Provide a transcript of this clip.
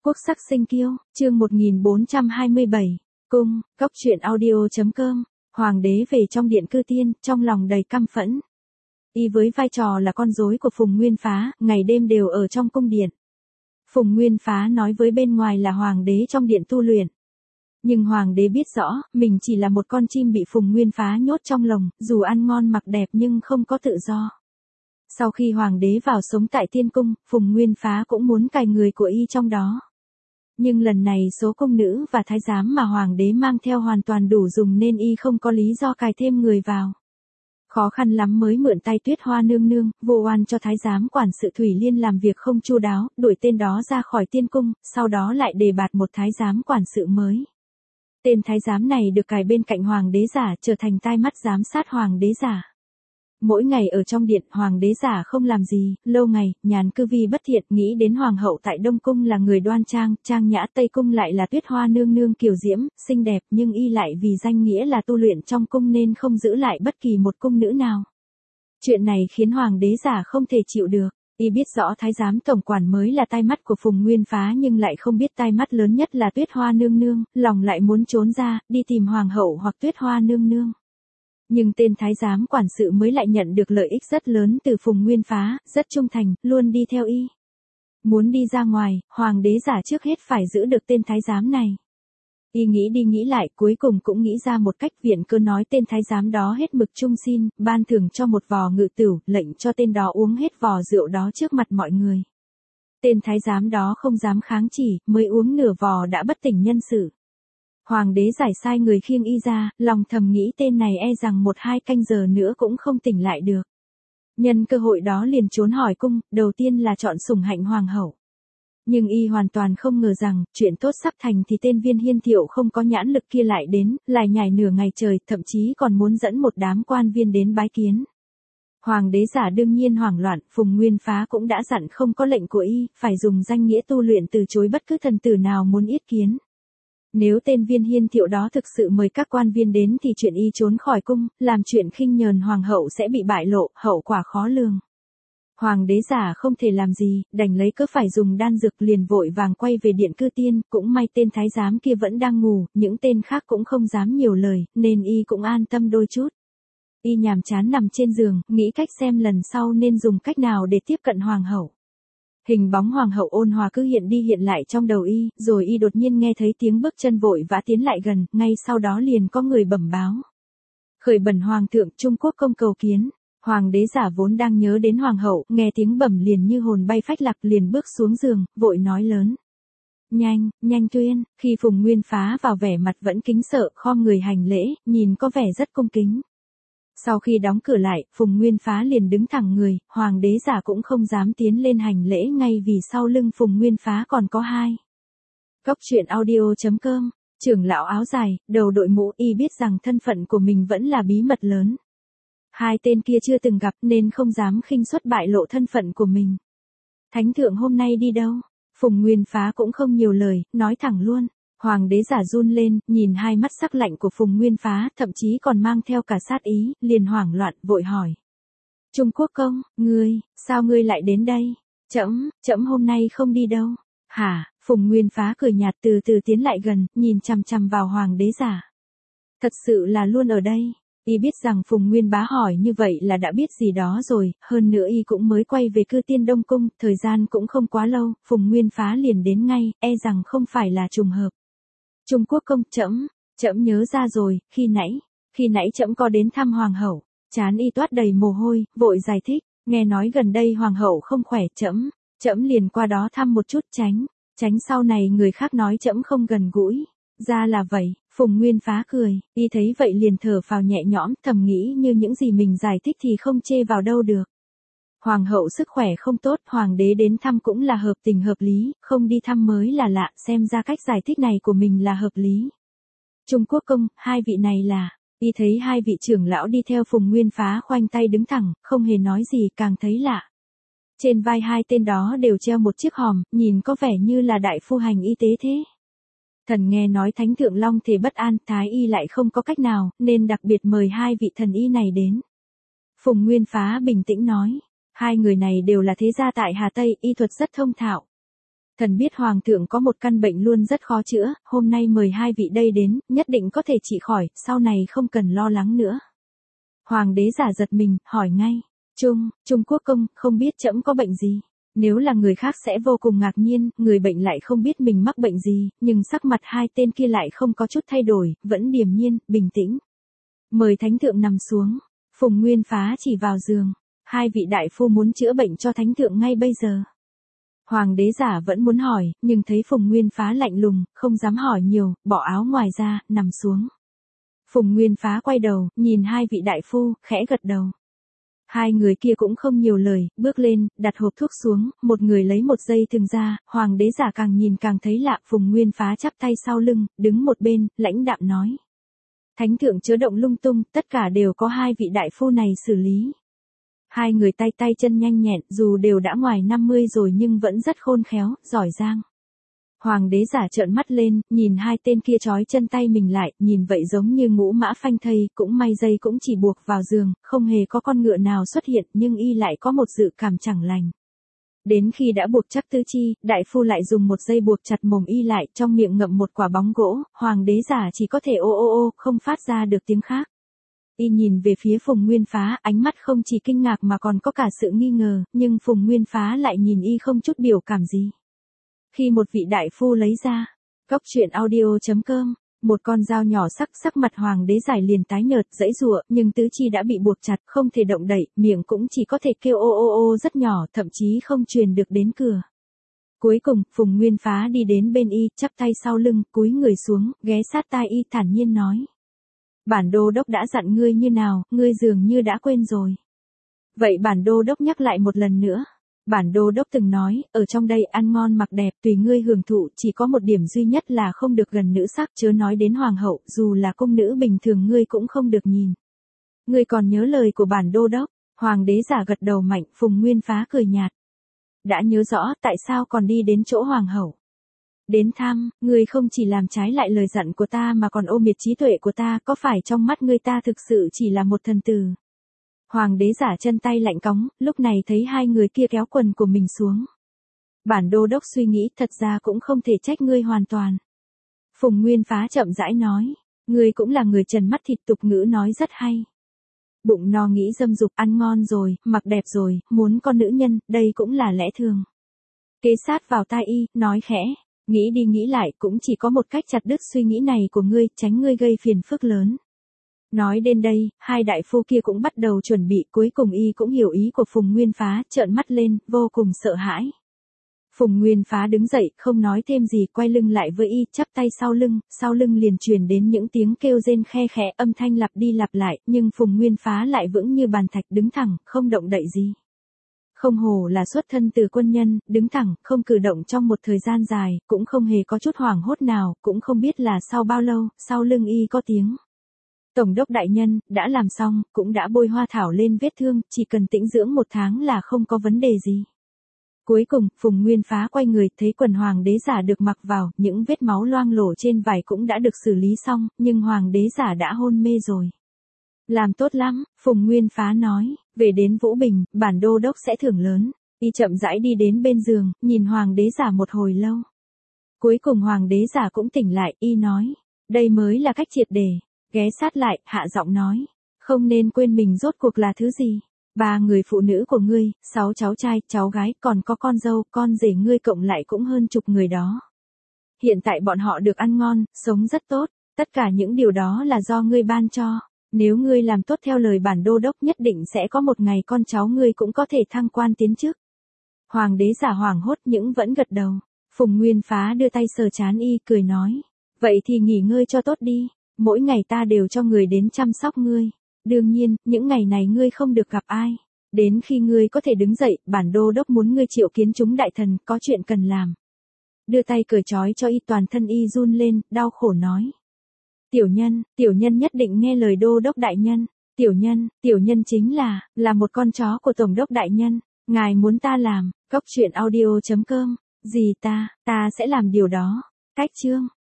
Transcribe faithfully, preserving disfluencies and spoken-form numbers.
Quốc sắc sinh kiêu, chương một nghìn bốn trăm hai mươi bảy, cung, góc truyện audio.com, hoàng đế về trong điện cư tiên, trong lòng đầy căm phẫn. Y với vai trò là con rối của Phùng Nguyên Phá, ngày đêm đều ở trong cung điện. Phùng Nguyên Phá nói với bên ngoài là hoàng đế trong điện tu luyện. Nhưng hoàng đế biết rõ, mình chỉ là một con chim bị Phùng Nguyên Phá nhốt trong lồng, dù ăn ngon mặc đẹp nhưng không có tự do. Sau khi hoàng đế vào sống tại tiên cung, Phùng Nguyên Phá cũng muốn cài người của y trong đó. Nhưng lần này số cung nữ và thái giám mà hoàng đế mang theo hoàn toàn đủ dùng nên y không có lý do cài thêm người vào. Khó khăn lắm mới mượn tay Tuyết Hoa nương nương, vô oan cho thái giám quản sự Thủy Liên làm việc không chu đáo, đuổi tên đó ra khỏi tiên cung, sau đó lại đề bạt một thái giám quản sự mới. Tên thái giám này được cài bên cạnh hoàng đế giả, trở thành tai mắt giám sát hoàng đế giả. Mỗi ngày ở trong điện, hoàng đế giả không làm gì, lâu ngày, nhàn cư vi bất thiện, nghĩ đến hoàng hậu tại Đông Cung là người đoan trang, trang nhã, Tây Cung lại là Tuyết Hoa nương nương kiều diễm, xinh đẹp, nhưng y lại vì danh nghĩa là tu luyện trong cung nên không giữ lại bất kỳ một cung nữ nào. Chuyện này khiến hoàng đế giả không thể chịu được. Y biết rõ thái giám tổng quản mới là tai mắt của Phùng Nguyên Phá nhưng lại không biết tai mắt lớn nhất là Tuyết Hoa nương nương, lòng lại muốn trốn ra, đi tìm hoàng hậu hoặc Tuyết Hoa nương nương. Nhưng tên thái giám quản sự mới lại nhận được lợi ích rất lớn từ Phùng Nguyên Phá, rất trung thành, luôn đi theo y. Muốn đi ra ngoài, hoàng đế giả trước hết phải giữ được tên thái giám này. Y nghĩ đi nghĩ lại, cuối cùng cũng nghĩ ra một cách viện cơ nói tên thái giám đó hết mực trung xin, ban thưởng cho một vò ngự tửu, lệnh cho tên đó uống hết vò rượu đó trước mặt mọi người. Tên thái giám đó không dám kháng chỉ, mới uống nửa vò đã bất tỉnh nhân sự. Hoàng đế giải sai người khiêng y ra, lòng thầm nghĩ tên này e rằng một hai canh giờ nữa cũng không tỉnh lại được. Nhân cơ hội đó liền trốn hỏi cung, đầu tiên là chọn sủng hạnh hoàng hậu. Nhưng y hoàn toàn không ngờ rằng, chuyện tốt sắp thành thì tên Viên Hiên Thiệu không có nhãn lực kia lại đến, lại nhảy nửa ngày trời, thậm chí còn muốn dẫn một đám quan viên đến bái kiến. Hoàng đế giả đương nhiên hoảng loạn, Phùng Nguyên Phá cũng đã dặn không có lệnh của y, phải dùng danh nghĩa tu luyện từ chối bất cứ thần tử nào muốn yết kiến. Nếu tên Viên Hiên Thiệu đó thực sự mời các quan viên đến thì chuyện y trốn khỏi cung, làm chuyện khinh nhờn hoàng hậu sẽ bị bại lộ, hậu quả khó lường. Hoàng đế giả không thể làm gì, đành lấy cớ phải dùng đan dược liền vội vàng quay về điện cư tiên, cũng may tên thái giám kia vẫn đang ngủ, những tên khác cũng không dám nhiều lời, nên y cũng an tâm đôi chút. Y nhàm chán nằm trên giường, nghĩ cách xem lần sau nên dùng cách nào để tiếp cận hoàng hậu. Hình bóng hoàng hậu ôn hòa cứ hiện đi hiện lại trong đầu y, rồi y đột nhiên nghe thấy tiếng bước chân vội vã tiến lại gần, ngay sau đó liền có người bẩm báo. Khởi bẩm hoàng thượng, Trung Quốc công cầu kiến. Hoàng đế giả vốn đang nhớ đến hoàng hậu, nghe tiếng bẩm liền như hồn bay phách lạc, liền bước xuống giường, vội nói lớn. Nhanh, nhanh tuyên, khi Phùng Nguyên Phá vào vẻ mặt vẫn kính sợ, khom người hành lễ, nhìn có vẻ rất cung kính. Sau khi đóng cửa lại, Phùng Nguyên Phá liền đứng thẳng người, hoàng đế giả cũng không dám tiến lên hành lễ ngay vì sau lưng Phùng Nguyên Phá còn có hai. Góc truyện audio.com, trưởng lão áo dài, đầu đội mũ, y biết rằng thân phận của mình vẫn là bí mật lớn. Hai tên kia chưa từng gặp nên không dám khinh suất bại lộ thân phận của mình. Thánh thượng hôm nay đi đâu? Phùng Nguyên Phá cũng không nhiều lời, nói thẳng luôn. Hoàng đế giả run lên, nhìn hai mắt sắc lạnh của Phùng Nguyên Phá, thậm chí còn mang theo cả sát ý, liền hoảng loạn, vội hỏi. Trung Quốc công, ngươi, sao ngươi lại đến đây? Trẫm, trẫm hôm nay không đi đâu. Hả? Phùng Nguyên Phá cười nhạt từ từ tiến lại gần, nhìn chằm chằm vào hoàng đế giả. Thật sự là luôn ở đây. Y biết rằng Phùng Nguyên Bá hỏi như vậy là đã biết gì đó rồi, hơn nữa y cũng mới quay về cư tiên Đông Cung, thời gian cũng không quá lâu, Phùng Nguyên Phá liền đến ngay, e rằng không phải là trùng hợp. Trung Quốc công, trẫm, trẫm nhớ ra rồi, khi nãy, khi nãy trẫm có đến thăm hoàng hậu, trán y toát đầy mồ hôi, vội giải thích, nghe nói gần đây hoàng hậu không khỏe, trẫm, trẫm liền qua đó thăm một chút tránh, tránh sau này người khác nói trẫm không gần gũi. Ra là vậy, Phùng Nguyên Phá cười, y thấy vậy liền thở phào nhẹ nhõm, thầm nghĩ như những gì mình giải thích thì không chê vào đâu được. Hoàng hậu sức khỏe không tốt, hoàng đế đến thăm cũng là hợp tình hợp lý, không đi thăm mới là lạ, xem ra cách giải thích này của mình là hợp lý. Trung Quốc công, hai vị này là, y thấy hai vị trưởng lão đi theo Phùng Nguyên Phá khoanh tay đứng thẳng, không hề nói gì, càng thấy lạ. Trên vai hai tên đó đều treo một chiếc hòm, nhìn có vẻ như là đại phu hành y tế thế. Thần nghe nói Thánh Thượng Long thể bất an, Thái y lại không có cách nào, nên đặc biệt mời hai vị thần y này đến. Phùng Nguyên Phá bình tĩnh nói, hai người này đều là thế gia tại Hà Tây, y thuật rất thông thạo. Thần biết hoàng thượng có một căn bệnh luôn rất khó chữa, hôm nay mời hai vị đây đến, nhất định có thể trị khỏi, sau này không cần lo lắng nữa. Hoàng đế giả giật mình, hỏi ngay, Trung, Trung Quốc công, không biết trẫm có bệnh gì? Nếu là người khác sẽ vô cùng ngạc nhiên, người bệnh lại không biết mình mắc bệnh gì, nhưng sắc mặt hai tên kia lại không có chút thay đổi, vẫn điềm nhiên, bình tĩnh. Mời thánh thượng nằm xuống. Phùng Nguyên Phá chỉ vào giường. Hai vị đại phu muốn chữa bệnh cho thánh thượng ngay bây giờ. Hoàng đế giả vẫn muốn hỏi, nhưng thấy Phùng Nguyên Phá lạnh lùng, không dám hỏi nhiều, bỏ áo ngoài ra, nằm xuống. Phùng Nguyên Phá quay đầu, nhìn hai vị đại phu, khẽ gật đầu. Hai người kia cũng không nhiều lời, bước lên, đặt hộp thuốc xuống, một người lấy một dây thừng ra, hoàng đế giả càng nhìn càng thấy lạ. Phùng Nguyên Phá chắp tay sau lưng, đứng một bên, lãnh đạm nói. Thánh thượng chớ động lung tung, tất cả đều có hai vị đại phu này xử lý. Hai người tay tay chân nhanh nhẹn, dù đều đã ngoài năm mươi rồi nhưng vẫn rất khôn khéo, giỏi giang. Hoàng đế giả trợn mắt lên, nhìn hai tên kia trói chân tay mình lại, nhìn vậy giống như ngũ mã phanh thây, cũng may dây cũng chỉ buộc vào giường, không hề có con ngựa nào xuất hiện, nhưng y lại có một dự cảm chẳng lành. Đến khi đã buộc chắc tứ chi, đại phu lại dùng một dây buộc chặt mồm y lại, trong miệng ngậm một quả bóng gỗ, hoàng đế giả chỉ có thể ô ô ô, không phát ra được tiếng khác. Y nhìn về phía Phùng Nguyên Phá, ánh mắt không chỉ kinh ngạc mà còn có cả sự nghi ngờ, nhưng Phùng Nguyên Phá lại nhìn y không chút biểu cảm gì. Khi một vị đại phu lấy ra, Cóc truyện audio chấm com, một con dao nhỏ sắc sắc mặt hoàng đế giải liền tái nhợt, giãy giụa, nhưng tứ chi đã bị buộc chặt, không thể động đậy, miệng cũng chỉ có thể kêu ô ô ô rất nhỏ, thậm chí không truyền được đến cửa. Cuối cùng, Phùng Nguyên Phá đi đến bên y, chắp tay sau lưng, cúi người xuống, ghé sát tai y thản nhiên nói. Bản đô đốc đã dặn ngươi như nào, ngươi dường như đã quên rồi. Vậy bản đô đốc nhắc lại một lần nữa. Bản đô đốc từng nói, ở trong đây ăn ngon mặc đẹp tùy ngươi hưởng thụ, chỉ có một điểm duy nhất là không được gần nữ sắc, chớ nói đến hoàng hậu, dù là công nữ bình thường ngươi cũng không được nhìn. Ngươi còn nhớ lời của bản đô đốc? Hoàng đế giả gật đầu mạnh, Phùng Nguyên Phá cười nhạt. Đã nhớ rõ, tại sao còn đi đến chỗ hoàng hậu? Đến thăm, ngươi không chỉ làm trái lại lời dặn của ta mà còn ô miệt trí tuệ của ta, có phải trong mắt ngươi ta thực sự chỉ là một thần tử? Hoàng đế giả chân tay lạnh cóng, lúc này thấy hai người kia kéo quần của mình xuống. Bản đô đốc suy nghĩ, thật ra cũng không thể trách ngươi hoàn toàn. Phùng Nguyên Phá chậm rãi nói, ngươi cũng là người trần mắt thịt, tục ngữ nói rất hay. Bụng no nghĩ dâm dục, ăn ngon rồi, mặc đẹp rồi, muốn con nữ nhân, đây cũng là lẽ thường. Kế sát vào tai y, nói khẽ, nghĩ đi nghĩ lại, cũng chỉ có một cách chặt đứt suy nghĩ này của ngươi, tránh ngươi gây phiền phức lớn. Nói đến đây, hai đại phu kia cũng bắt đầu chuẩn bị, cuối cùng y cũng hiểu ý của Phùng Nguyên Phá, trợn mắt lên, vô cùng sợ hãi. Phùng Nguyên Phá đứng dậy, không nói thêm gì, quay lưng lại với y, chắp tay sau lưng, sau lưng liền truyền đến những tiếng kêu rên khe khẽ, âm thanh lặp đi lặp lại, nhưng Phùng Nguyên Phá lại vững như bàn thạch, đứng thẳng, không động đậy gì. Không hổ là xuất thân từ quân nhân, đứng thẳng, không cử động trong một thời gian dài, cũng không hề có chút hoảng hốt nào, cũng không biết là sau bao lâu, sau lưng y có tiếng. Tổng đốc đại nhân, đã làm xong, cũng đã bôi hoa thảo lên vết thương, chỉ cần tĩnh dưỡng một tháng là không có vấn đề gì. Cuối cùng, Phùng Nguyên Phá quay người, thấy quần hoàng đế giả được mặc vào, những vết máu loang lổ trên vải cũng đã được xử lý xong, nhưng hoàng đế giả đã hôn mê rồi. Làm tốt lắm, Phùng Nguyên Phá nói, về đến Vũ Bình, bản đô đốc sẽ thưởng lớn. Y chậm rãi đi đến bên giường, nhìn hoàng đế giả một hồi lâu. Cuối cùng hoàng đế giả cũng tỉnh lại, y nói, đây mới là cách triệt để. Ghé sát lại, hạ giọng nói, không nên quên mình rốt cuộc là thứ gì. Ba người phụ nữ của ngươi, sáu cháu trai, cháu gái, còn có con dâu, con rể ngươi cộng lại cũng hơn chục người đó. Hiện tại bọn họ được ăn ngon, sống rất tốt, tất cả những điều đó là do ngươi ban cho. Nếu ngươi làm tốt theo lời bản đô đốc nhất định sẽ có một ngày con cháu ngươi cũng có thể thăng quan tiến chức. Hoàng đế giả hoảng hốt nhưng vẫn gật đầu. Phùng Nguyên Phá đưa tay sờ trán y, cười nói, vậy thì nghỉ ngơi cho tốt đi. Mỗi ngày ta đều cho người đến chăm sóc ngươi. Đương nhiên, những ngày này ngươi không được gặp ai. Đến khi ngươi có thể đứng dậy, bản đô đốc muốn ngươi triệu kiến chúng đại thần, có chuyện cần làm. Đưa tay cởi trói cho y, toàn thân y run lên, đau khổ nói. Tiểu nhân, tiểu nhân nhất định nghe lời đô đốc đại nhân. Tiểu nhân, tiểu nhân chính là, là một con chó của tổng đốc đại nhân. Ngài muốn ta làm, cóc truyện audio chấm com. Gì ta, ta sẽ làm điều đó. Cách chương.